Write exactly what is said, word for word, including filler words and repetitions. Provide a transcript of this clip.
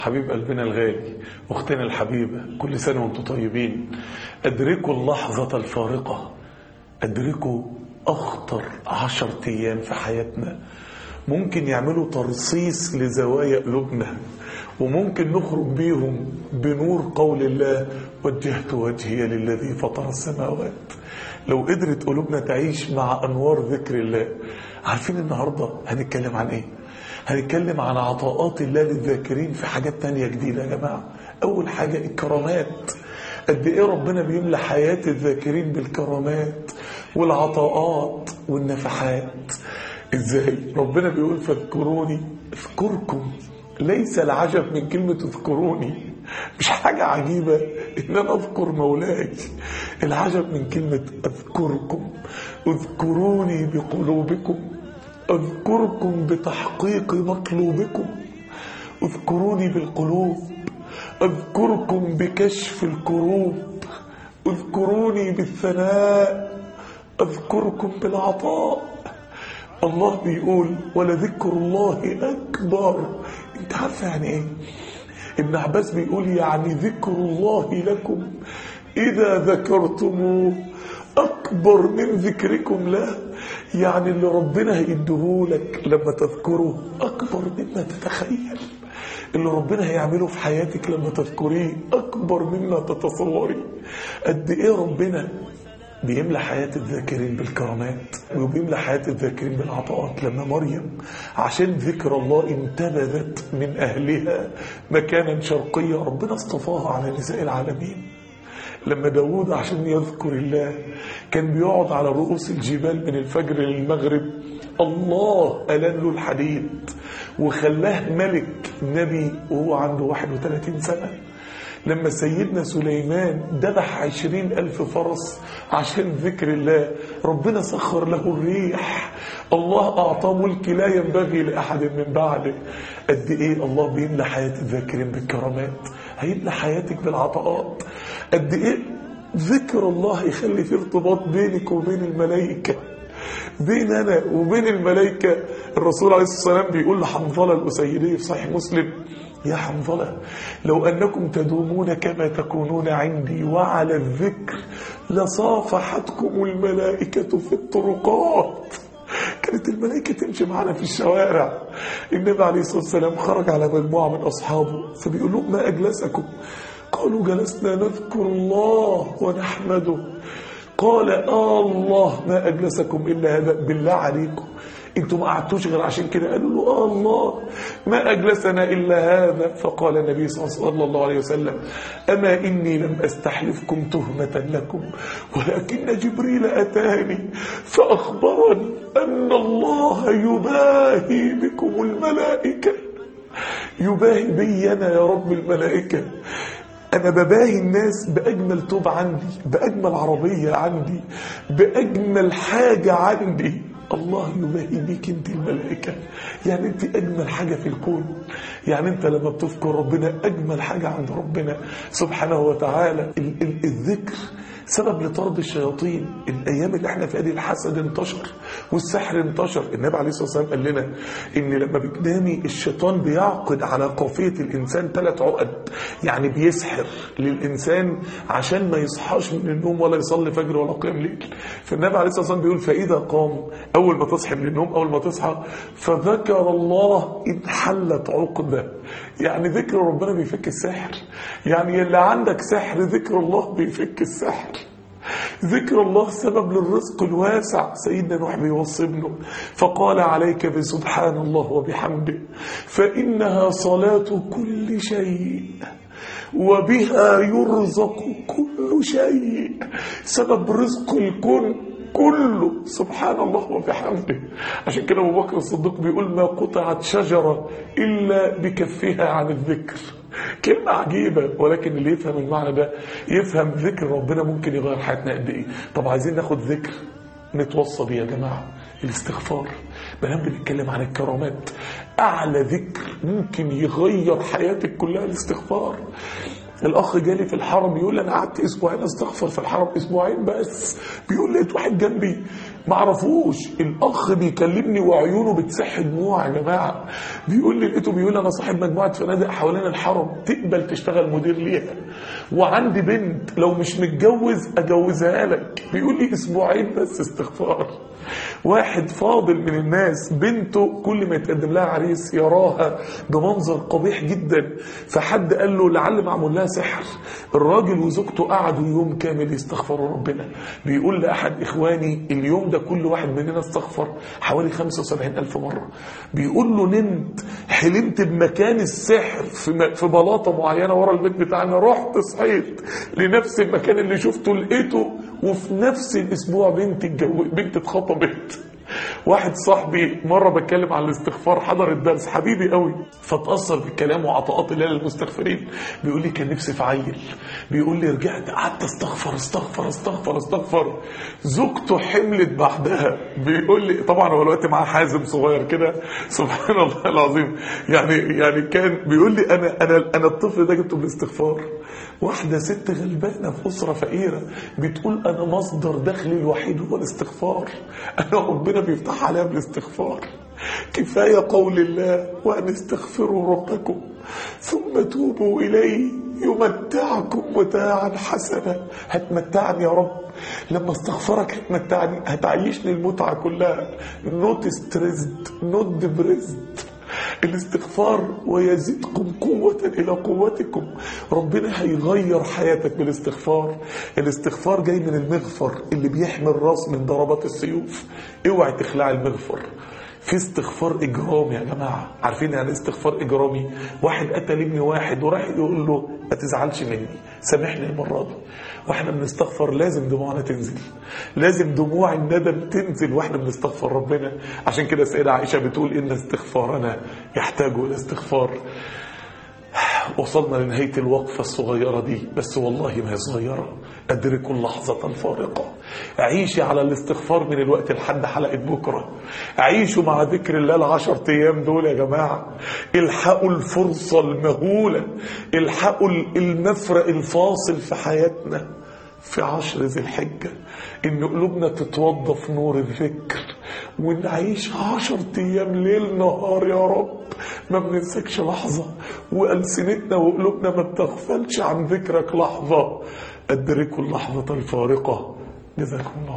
حبيب قلبنا الغالي، أختنا الحبيبة، كل سنة وانتم طيبين. أدركوا اللحظة الفارقة، أدركوا أخطر عشر أيام في حياتنا ممكن يعملوا ترصيص لزوايا قلوبنا، وممكن نخرج بيهم بنور قول الله: وجهت وجهي للذي فطر السماوات. لو قدرت قلوبنا تعيش مع أنوار ذكر الله. عارفين النهاردة هنتكلم عن إيه؟ هنتكلم عن عطاءات الله للذاكرين في حاجات تانية جديدة يا جماعة. أول حاجة الكرامات، قد إيه ربنا بيملى حياة الذاكرين بالكرامات والعطاءات والنفحات. إزاي؟ ربنا بيقول: فاذكروني اذكركم. ليس العجب من كلمة اذكروني، مش حاجة عجيبة إن أنا أذكر مولاي، العجب من كلمة أذكركم. اذكروني بقلوبكم، أذكركم بتحقيق مطلوبكم، اذكروني بالقلوب، أذكركم بكشف الكروب، اذكروني بالثناء، أذكركم بالعطاء. الله بيقول: ولذكر الله أكبر. انت عارف يعني ايه؟ ابن عباس بيقول: يعني ذكر الله لكم إذا ذكرتموه أكبر من ذكركم له. يعني اللي ربنا هيديهولك لما تذكره أكبر مما تتخيل. اللي ربنا هيعمله في حياتك لما تذكريه أكبر مما تتصوري. قد إيه ربنا بيملى حياة الذاكرين بالكرامات، وبيملى حياة الذاكرين بالعطاءات. لما مريم عشان ذكر الله انتبذت من أهلها مكانا شرقيا، ربنا اصطفاها على نساء العالمين. لما داود عشان يذكر الله كان بيقعد على رؤوس الجبال من الفجر للمغرب، الله ألن له الحديد وخلاه ملك نبي وهو عنده واحد وثلاثين سنة. لما سيدنا سليمان ذبح عشرين ألف فرس عشان ذكر الله، ربنا سخر له الريح. الله أعطاه ملك لا ينبغي لأحد من بعده. قد إيه الله بيملى حياة الذاكرين بالكرامات، هيملى حياتك بالعطاءات. قد إيه ذكر الله يخلي في ارتباط بينك وبين الملائكة، بين أنا وبين الملائكة. الرسول عليه الصلاة والسلام بيقول لحنظلة الأسيدي في صحيح مسلم: يا حنظلة، لو أنكم تدومون كما تكونون عندي وعلى الذكر لصافحتكم الملائكة في الطرقات. كانت الملائكة تمشي معنا في الشوارع. النبي عليه الصلاة والسلام خرج على مجموعة من أصحابه فبيقول لهم: ما أجلسكم؟ قالوا: جلسنا نذكر الله ونحمده. قال: آه الله، ما أجلسكم إلا هذا. بالله عليكم انتم ما قعدتوش غير عشان كده؟ قالوا له: آه الله، ما أجلسنا إلا هذا. فقال النبي صلى الله عليه وسلم: أما إني لم أستحلفكم تهمة لكم، ولكن جبريل أتاني فأخبرني أن الله يباهي بكم الملائكة. يباهي بي أنا يا رب الملائكة. أنا بباهي الناس بأجمل توب عندي، بأجمل عربية عندي، بأجمل حاجة عندي. الله يباهي بيك انت الملائكة. يعني انت أجمل حاجة في الكون. يعني انت لما بتذكر ربنا أجمل حاجة عند ربنا سبحانه وتعالى. الذكر سبب لطرد الشياطين. الأيام اللي احنا فيها دي الحسد انتشر والسحر انتشر. النبي عليه الصلاة والسلام قال لنا إن لما بتنامي الشيطان بيعقد على قافية الإنسان ثلاث عقد، يعني بيسحر للإنسان عشان ما يصحاش من النوم ولا يصلي فجر ولا قيام ليل. فالنبي عليه الصلاة والسلام بيقول: فإذا قام، أول ما تصحي من النوم، أول ما تصحى، فذكر الله انحلت عقدة. يعني ذكر ربنا بيفك السحر. يعني اللي عندك سحر ذكر الله بيفك السحر. ذكر الله سبب للرزق الواسع. سيدنا نوح بيوصي ابنه فقال: عليك بسبحان الله وبحمده فإنها صلاة كل شيء وبها يرزق كل شيء. سبب رزق الكون كله سبحان الله وبحمده. عشان كده أبو بكر الصديق بيقول: ما قطعت شجرة إلا بكفها عن الذكر. كلمة عجيبة، ولكن اللي يفهم المعنى ده يفهم ذكر ربنا ممكن يغير حياتنا قد ايه. طب عايزين ناخد ذكر نتوصى بيه يا جماعة: الاستغفار. بنام بنتكلم عن الكرامات، أعلى ذكر ممكن يغير حياتك كلها الاستغفار. الأخ جالي في الحرم يقول: أنا قعدت أسبوعين أستغفر في الحرم، أسبوعين بس. بيقول: لقيت واحد جنبي معرفوش. الاخ بيكلمني وعيونه بتسح دموع يا جماعه، بيقول لي لقيته بيقول انا صاحب مجموعه فنادق حوالين الحرم تقبل تشتغل مدير ليها، وعندي بنت لو مش متجوز اجوزها لك. بيقول لي اسبوعين بس استغفار. واحد فاضل من الناس بنته كل ما يتقدم لها عريس يراها بمنظر قبيح جدا، فحد قال له لعل معمول لها سحر. الراجل وزوجته قعدوا يوم كامل يستغفروا ربنا. بيقول لأحد إخواني اليوم ده كل واحد مننا استغفر حوالي خمسة وسبعين ألف مرة. بيقول له نمت حلمت بمكان السحر في في بلاطة معينة ورا البيت بتاعنا، رحت صحيت لنفس المكان اللي شفته لقيته، وفي نفس الأسبوع بنت الجو... بنت اتخطبت. واحد صاحبي مرة بتكلم عن الاستغفار حضر الدرس حبيبي قوي، فتأثر بالكلام وعطاءات الله للمستغفرين. بيقول لي كان نفسي في عيل، بيقول لي رجعت قعدت استغفر استغفر استغفر استغفر. زوجته حملت بعدها. بيقول لي طبعا هو الوقت معاه حازم صغير كده سبحان الله العظيم، يعني يعني كان بيقول لي انا انا انا الطفل ده جبته بالاستغفار. واحدة ست غلبانة في أسرة فقيرة بتقول أنا مصدر دخلي الوحيد هو الاستغفار، أنا ربنا بيفتح عليها بالاستغفار. كفاية قول الله وأن استغفروا ربكم ثم توبوا إليه يمتعكم متاعا حسنا. هتمتعني يا رب لما استغفرك، هتمتعني هتعيشني المتعة كلها. not stressed not depressed. الاستغفار ويزيدكم قوة إلى قوتكم. ربنا هيغير حياتك بالاستغفار. الاستغفار جاي من المغفر اللي بيحمي الراس من ضربات السيوف. اوعي تخلع المغفر. في استغفار إجرامي يا جماعة، عارفين يعني استغفار إجرامي؟ واحد قتل ابن واحد وراح يقول له ما تزعلش مني سامحني المرة دي. واحنا بنستغفر لازم دموعنا تنزل، لازم دموع الندم تنزل واحنا بنستغفر ربنا. عشان كده السيدة عائشة بتقول إن استغفارنا يحتاج إلى استغفار. وصلنا لنهاية الوقفة الصغيرة دي، بس والله ما هي صغيرة. أدركوا اللحظة الفارقة. عيشي على الاستغفار من الوقت لحد حلقة بكرة. عيشوا مع ذكر الله العشر أيام دول يا جماعة. الحقوا الفرصة المهولة، الحقوا المفرق الفاصل في حياتنا في عشر ذي الحجة، إن قلوبنا تتوضى في نور الذكر ونعيش عشر أيام ليل نهار يا رب ما بننسكش لحظة، وألسنتنا وقلوبنا ما بتغفلش عن ذكرك لحظة. أدركوا اللحظة الفارقة. جزاكم الله.